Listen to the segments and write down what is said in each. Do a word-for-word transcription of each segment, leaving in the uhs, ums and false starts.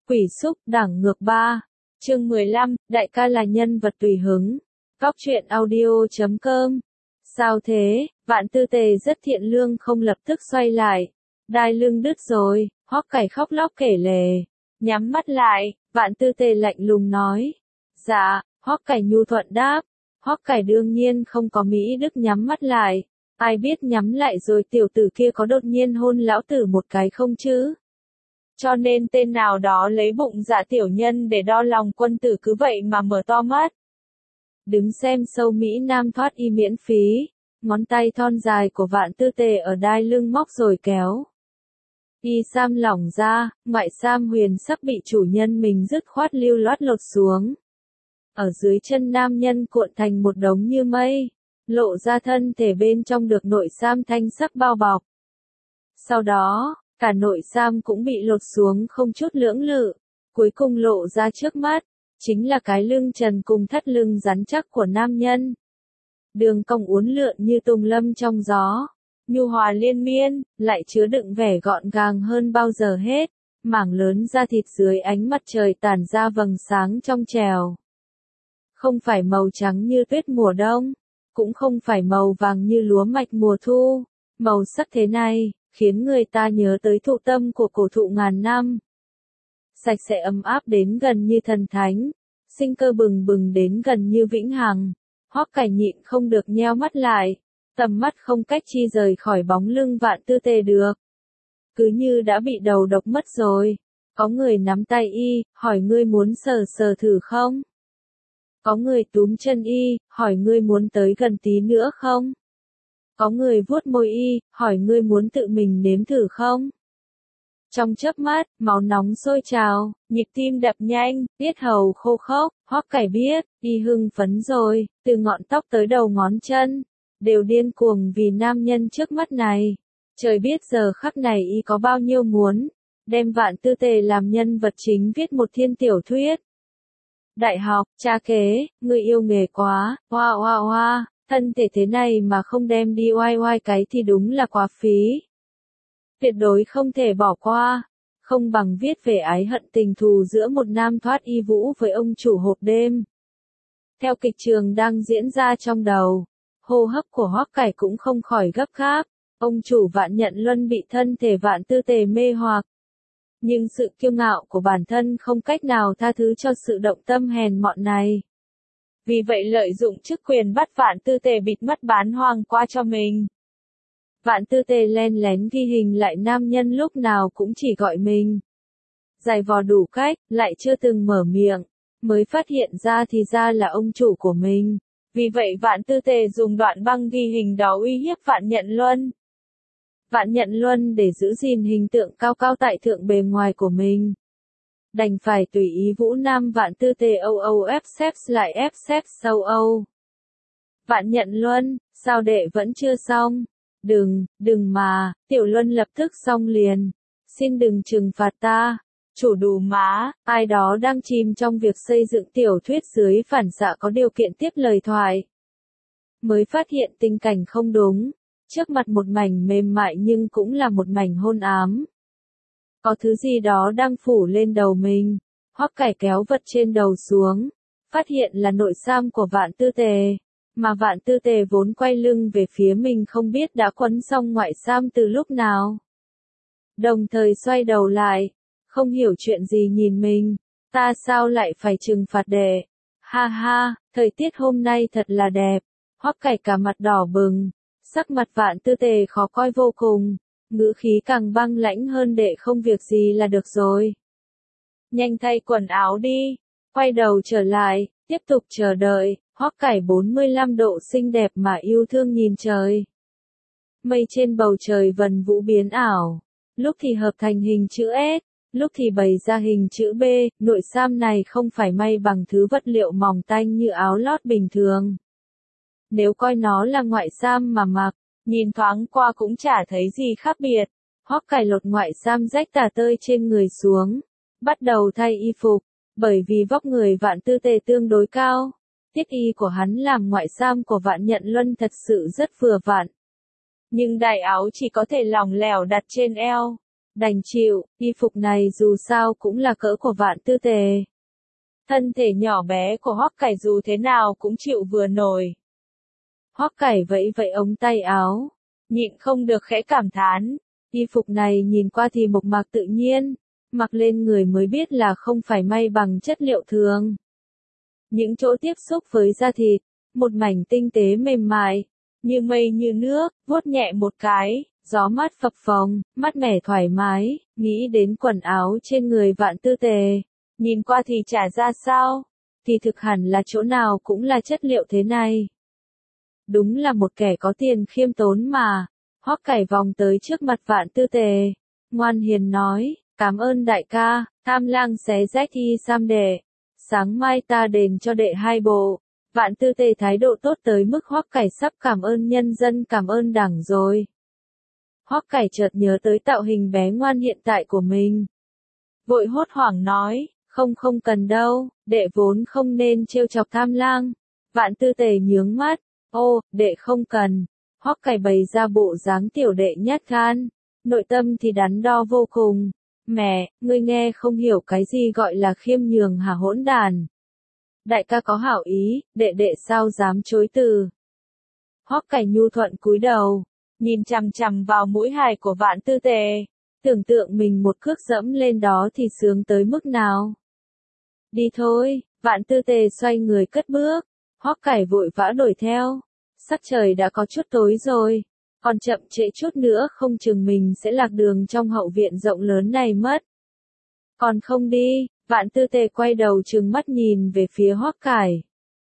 Quỷ xúc, đẳng ngược ba. Chương mười lăm, đại ca là nhân vật tùy hứng. Góc truyện audio chấm com. Sao thế, Vạn Tư Tề rất thiện lương không lập tức xoay lại. Đai lưng đứt rồi, Hoắc Cải khóc lóc kể lể. Nhắm mắt lại, Vạn Tư Tề lạnh lùng nói. Dạ, Hoắc Cải nhu thuận đáp. Hoắc Cải đương nhiên không có Mỹ Đức nhắm mắt lại. Ai biết nhắm lại rồi tiểu tử kia có đột nhiên hôn lão tử một cái không chứ? Cho nên tên nào đó lấy bụng dạ tiểu nhân để đo lòng quân tử cứ vậy mà mở to mắt. Đứng xem sâu Mỹ Nam thoát y miễn phí, ngón tay thon dài của Vạn Tư Tề ở đai lưng móc rồi kéo. Y sam lỏng ra, ngoại sam huyền sắc bị chủ nhân mình dứt khoát lưu loát lột xuống. Ở dưới chân nam nhân cuộn thành một đống như mây, lộ ra thân thể bên trong được nội sam thanh sắc bao bọc. Sau đó, cả nội sam cũng bị lột xuống không chút lưỡng lự, cuối cùng lộ ra trước mắt, chính là cái lưng trần cùng thắt lưng rắn chắc của nam nhân. Đường cong uốn lượn như tùng lâm trong gió, nhu hòa liên miên, lại chứa đựng vẻ gọn gàng hơn bao giờ hết, mảng lớn da thịt dưới ánh mặt trời tản ra vầng sáng trong trẻo. Không phải màu trắng như tuyết mùa đông, cũng không phải màu vàng như lúa mạch mùa thu, màu sắc thế này khiến người ta nhớ tới thụ tâm của cổ thụ ngàn năm. Sạch sẽ ấm áp đến gần như thần thánh, sinh cơ bừng bừng đến gần như vĩnh hằng. Hoắc Cải nhịn không được nheo mắt lại, tầm mắt không cách chi rời khỏi bóng lưng Vạn Tư Tề được. Cứ như đã bị đầu độc mất rồi. Có người nắm tay y, hỏi ngươi muốn sờ sờ thử không? Có người túm chân y, hỏi ngươi muốn tới gần tí nữa không? Có người vuốt môi y, hỏi ngươi muốn tự mình nếm thử không? Trong chớp mắt, máu nóng sôi trào, nhịp tim đập nhanh, tiết hầu khô khốc, Hoắc Cải biết, y hưng phấn rồi, từ ngọn tóc tới đầu ngón chân, đều điên cuồng vì nam nhân trước mắt này. Trời biết giờ khắc này y có bao nhiêu muốn, đem Vạn Tư Tề làm nhân vật chính viết một thiên tiểu thuyết. Đại học, cha kế, người yêu nghề quá, hoa hoa hoa, thân thể thế này mà không đem đi oai oai cái thì đúng là quá phí. Tuyệt đối không thể bỏ qua, không bằng viết về ái hận tình thù giữa một nam thoát y vũ với ông chủ hộp đêm. Theo kịch trường đang diễn ra trong đầu, hô hấp của Hoắc Cải cũng không khỏi gấp gáp, ông chủ Vạn Nhận Luân bị thân thể Vạn Tư Tề mê hoặc. Nhưng sự kiêu ngạo của bản thân không cách nào tha thứ cho sự động tâm hèn mọn này. Vì vậy lợi dụng chức quyền bắt Vạn Tư Tề bịt mắt bán hoang qua cho mình. Vạn Tư Tề len lén ghi hình lại nam nhân lúc nào cũng chỉ gọi mình. Giày vò đủ cách, lại chưa từng mở miệng, mới phát hiện ra thì ra là ông chủ của mình. Vì vậy Vạn Tư Tề dùng đoạn băng ghi hình đó uy hiếp Vạn Nhận Luân. Vạn Nhận Luân để giữ gìn hình tượng cao cao tại thượng bề ngoài của mình, đành phải tùy ý vũ nam Vạn Tư Tề âu âu ép xếp lại ép xếp sâu âu. Vạn Nhận Luân, sao đệ vẫn chưa xong? Đừng, đừng mà, Tiểu Luân lập tức xong liền. Xin đừng trừng phạt ta. Chủ đủ má, ai đó đang chìm trong việc xây dựng tiểu thuyết dưới phản xạ có điều kiện tiếp lời thoại. Mới phát hiện tình cảnh không đúng. Trước mặt một mảnh mềm mại nhưng cũng là một mảnh hôn ám. Có thứ gì đó đang phủ lên đầu mình. Hoắc Cải kéo vật trên đầu xuống, phát hiện là nội sam của Vạn Tư Tề, mà Vạn Tư Tề vốn quay lưng về phía mình không biết đã quấn xong ngoại sam từ lúc nào. Đồng thời xoay đầu lại, không hiểu chuyện gì nhìn mình, ta sao lại phải trừng phạt đệ? Ha ha, thời tiết hôm nay thật là đẹp. Hoắc Cải cả mặt đỏ bừng. Sắc mặt Vạn Tư Tề khó coi vô cùng, ngữ khí càng băng lãnh hơn đệ không việc gì là được rồi. Nhanh thay quần áo đi, quay đầu trở lại, tiếp tục chờ đợi, Hoắc Cải bốn mươi lăm độ xinh đẹp mà yêu thương nhìn trời. Mây trên bầu trời vần vũ biến ảo, lúc thì hợp thành hình chữ S, lúc thì bày ra hình chữ B, nội sam này không phải may bằng thứ vật liệu mỏng tanh như áo lót bình thường. Nếu coi nó là ngoại sam mà mặc, nhìn thoáng qua cũng chả thấy gì khác biệt. Hoắc Cải lột ngoại sam rách tả tơi trên người xuống, bắt đầu thay y phục, bởi vì vóc người Vạn Tư Tề tương đối cao. Tiết y của hắn làm ngoại sam của Vạn Nhận Luân thật sự rất vừa vặn. Nhưng đại áo chỉ có thể lỏng lẻo đặt trên eo, Đành chịu, y phục này dù sao cũng là cỡ của Vạn Tư Tề. Thân thể nhỏ bé của Hoắc Cải dù thế nào cũng chịu vừa nổi. Hoắc Cải vẫy vẫy ống tay áo, nhịn không được khẽ cảm thán, y phục này nhìn qua thì mộc mạc tự nhiên, mặc lên người mới biết là không phải may bằng chất liệu thường. Những chỗ tiếp xúc với da thịt, một mảnh tinh tế mềm mại, như mây như nước, vuốt nhẹ một cái, gió mát phập phồng, mát mẻ thoải mái, nghĩ đến quần áo trên người Vạn Tư Tề, nhìn qua thì chả ra sao, thì thực hẳn là chỗ nào cũng là chất liệu thế này. Đúng là một kẻ có tiền khiêm tốn mà. Hoắc Cải vòng tới trước mặt Vạn Tư Tề, ngoan hiền nói, cảm ơn đại ca, Tham Lang xé rách y sam đệ, sáng mai ta đền cho đệ hai bộ. Vạn Tư Tề thái độ tốt tới mức Hoắc Cải sắp cảm ơn nhân dân cảm ơn đảng rồi. Hoắc Cải chợt nhớ tới tạo hình bé ngoan hiện tại của mình. Vội hốt hoảng nói, không không cần đâu, đệ vốn không nên trêu chọc Tham Lang. Vạn Tư Tề nhướng mắt, ô, đệ không cần. Hoắc Cải bày ra bộ dáng tiểu đệ nhát gan, nội tâm thì đắn đo vô cùng. Mẹ, ngươi nghe không hiểu cái gì gọi là khiêm nhường hả hỗn đàn. Đại ca có hảo ý, đệ đệ sao dám chối từ. Hoắc Cải nhu thuận cúi đầu, nhìn chằm chằm vào mũi hài của Vạn Tư Tề, tưởng tượng mình một cước dẫm lên đó thì sướng tới mức nào. Đi thôi, Vạn Tư Tề xoay người cất bước, Hoắc Cải vội vã đuổi theo. Sắc trời đã có chút tối rồi, còn chậm trễ chút nữa không chừng mình sẽ lạc đường trong hậu viện rộng lớn này mất. Còn không đi, Vạn Tư Tề quay đầu trừng mắt nhìn về phía Hoắc Cải.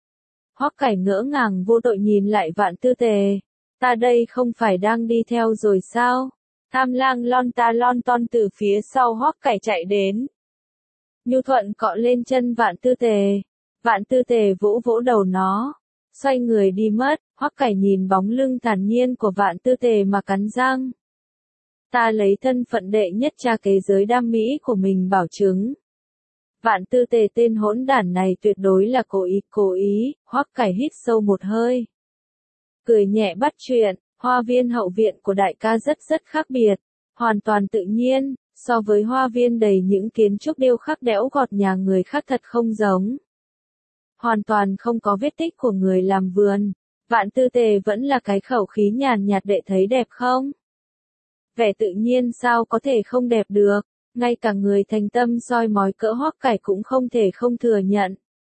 Hoắc Cải ngỡ ngàng vô tội nhìn lại Vạn Tư Tề, ta đây không phải đang đi theo rồi sao? Tham Lang lon ta lon ton từ phía sau Hoắc Cải chạy đến. Nhu thuận cọ lên chân Vạn Tư Tề, Vạn Tư Tề vỗ vỗ đầu nó, xoay người đi mất. Hoắc Cải nhìn bóng lưng thản nhiên của Vạn Tư Tề mà cắn răng. Ta lấy thân phận đệ nhất cha kế giới đam mỹ của mình bảo chứng. Vạn Tư Tề tên hỗn đản này tuyệt đối là cố ý, cố ý. Hoắc Cải hít sâu một hơi, cười nhẹ bắt chuyện, hoa viên hậu viện của đại ca rất rất khác biệt, hoàn toàn tự nhiên, so với hoa viên đầy những kiến trúc điêu khắc đẽo gọt nhà người khác thật không giống. Hoàn toàn không có vết tích của người làm vườn. Vạn Tư Tề vẫn là cái khẩu khí nhàn nhạt đệ thấy đẹp không? Vẻ tự nhiên sao có thể không đẹp được, ngay cả người thành tâm soi mói cỡ Hoắc Cải cũng không thể không thừa nhận.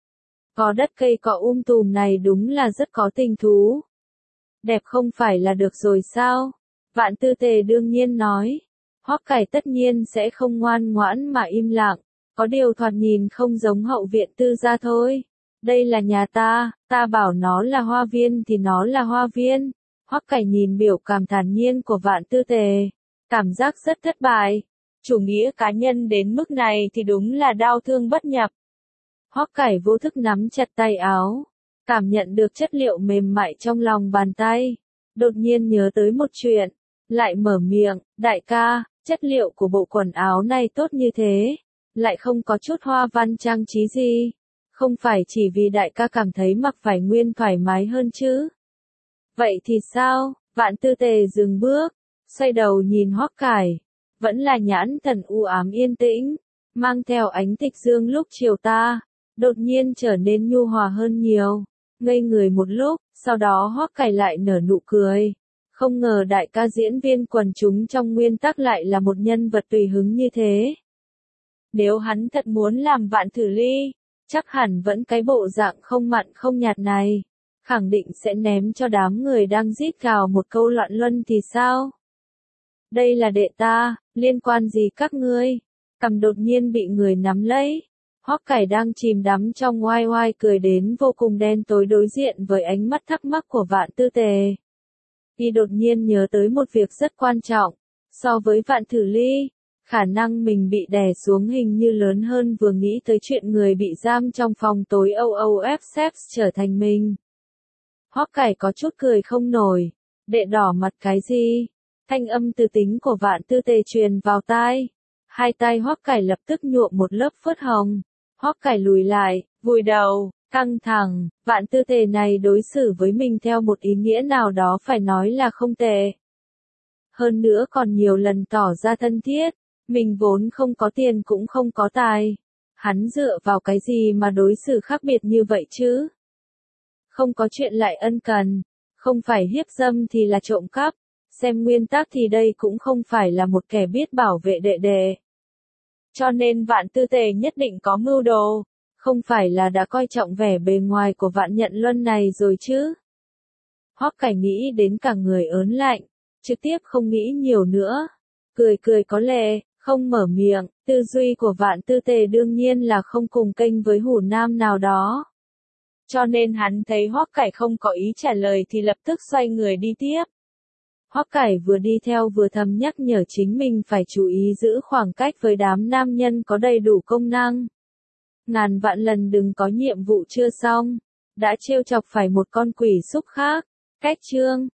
Có đất cây cọ um tùm này đúng là rất có tình thú. Đẹp không phải là được rồi sao? Vạn Tư Tề đương nhiên nói. Hoắc Cải tất nhiên sẽ không ngoan ngoãn mà im lặng, có điều thoạt nhìn không giống hậu viện tư gia thôi. Đây là nhà ta, ta bảo nó là hoa viên thì nó là hoa viên. Hoắc Cải nhìn biểu cảm thản nhiên của Vạn Tư Tề, cảm giác rất thất bại. Chủ nghĩa cá nhân đến mức này thì đúng là đau thương bất nhập. Hoắc Cải vô thức nắm chặt tay áo, cảm nhận được chất liệu mềm mại trong lòng bàn tay. Đột nhiên nhớ tới một chuyện, lại mở miệng, đại ca, chất liệu của bộ quần áo này tốt như thế, lại không có chút hoa văn trang trí gì. Không phải chỉ vì đại ca cảm thấy mặc phải nguyên thoải mái hơn chứ? Vậy thì sao? Vạn Tư Tề dừng bước, xoay đầu nhìn Hoắc Cải, vẫn là nhãn thần u ám yên tĩnh, mang theo ánh tịch dương lúc chiều ta, đột nhiên trở nên nhu hòa hơn nhiều. Ngây người một lúc, sau đó Hoắc Cải lại nở nụ cười. Không ngờ đại ca diễn viên quần chúng trong nguyên tắc lại là một nhân vật tùy hứng như thế. Nếu hắn thật muốn làm Vạn Thử Ly, chắc hẳn vẫn cái bộ dạng không mặn không nhạt này, khẳng định sẽ ném cho đám người đang rít gào một câu loạn luân thì sao? Đây là đệ ta, liên quan gì các ngươi? Cằm đột nhiên bị người nắm lấy. Hoắc Cải đang chìm đắm trong oai oai cười đến vô cùng đen tối đối diện với ánh mắt thắc mắc của Vạn Tư Tề. Y đột nhiên nhớ tới một việc rất quan trọng, so với Vạn Thử Ly, khả năng mình bị đè xuống hình như lớn hơn vừa nghĩ tới chuyện người bị giam trong phòng tối âu âu ép xếp trở thành mình. Hoắc Cải có chút cười không nổi, đệ đỏ mặt cái gì? Thanh âm từ tính của Vạn Tư Tề truyền vào tai. Hai tay Hoắc Cải lập tức nhuộm một lớp phớt hồng. Hoắc Cải lùi lại, vùi đầu, căng thẳng, Vạn Tư Tề này đối xử với mình theo một ý nghĩa nào đó phải nói là không tệ. Hơn nữa còn nhiều lần tỏ ra thân thiết, Mình vốn không có tiền cũng không có tài. Hắn dựa vào cái gì mà đối xử khác biệt như vậy chứ? Không có chuyện lại ân cần, không phải hiếp dâm thì là trộm cắp, xem nguyên tắc thì đây cũng không phải là một kẻ biết bảo vệ đệ đệ. Cho nên Vạn Tư Tề nhất định có mưu đồ, không phải là đã coi trọng vẻ bề ngoài của Vạn Nhận Luân này rồi chứ? Hoắc Cải nghĩ đến cả người ớn lạnh, trực tiếp không nghĩ nhiều nữa, cười cười có lệ, không mở miệng. Tư duy của Vạn Tư Tề đương nhiên là không cùng kênh với hủ nam nào đó. Cho nên hắn thấy Hoắc Cải không có ý trả lời thì lập tức xoay người đi tiếp. Hoắc Cải vừa đi theo vừa thầm nhắc nhở chính mình phải chú ý giữ khoảng cách với đám nam nhân có đầy đủ công năng. Ngàn vạn lần đừng có nhiệm vụ chưa xong, đã trêu chọc phải một con quỷ xúc khác. Cách chương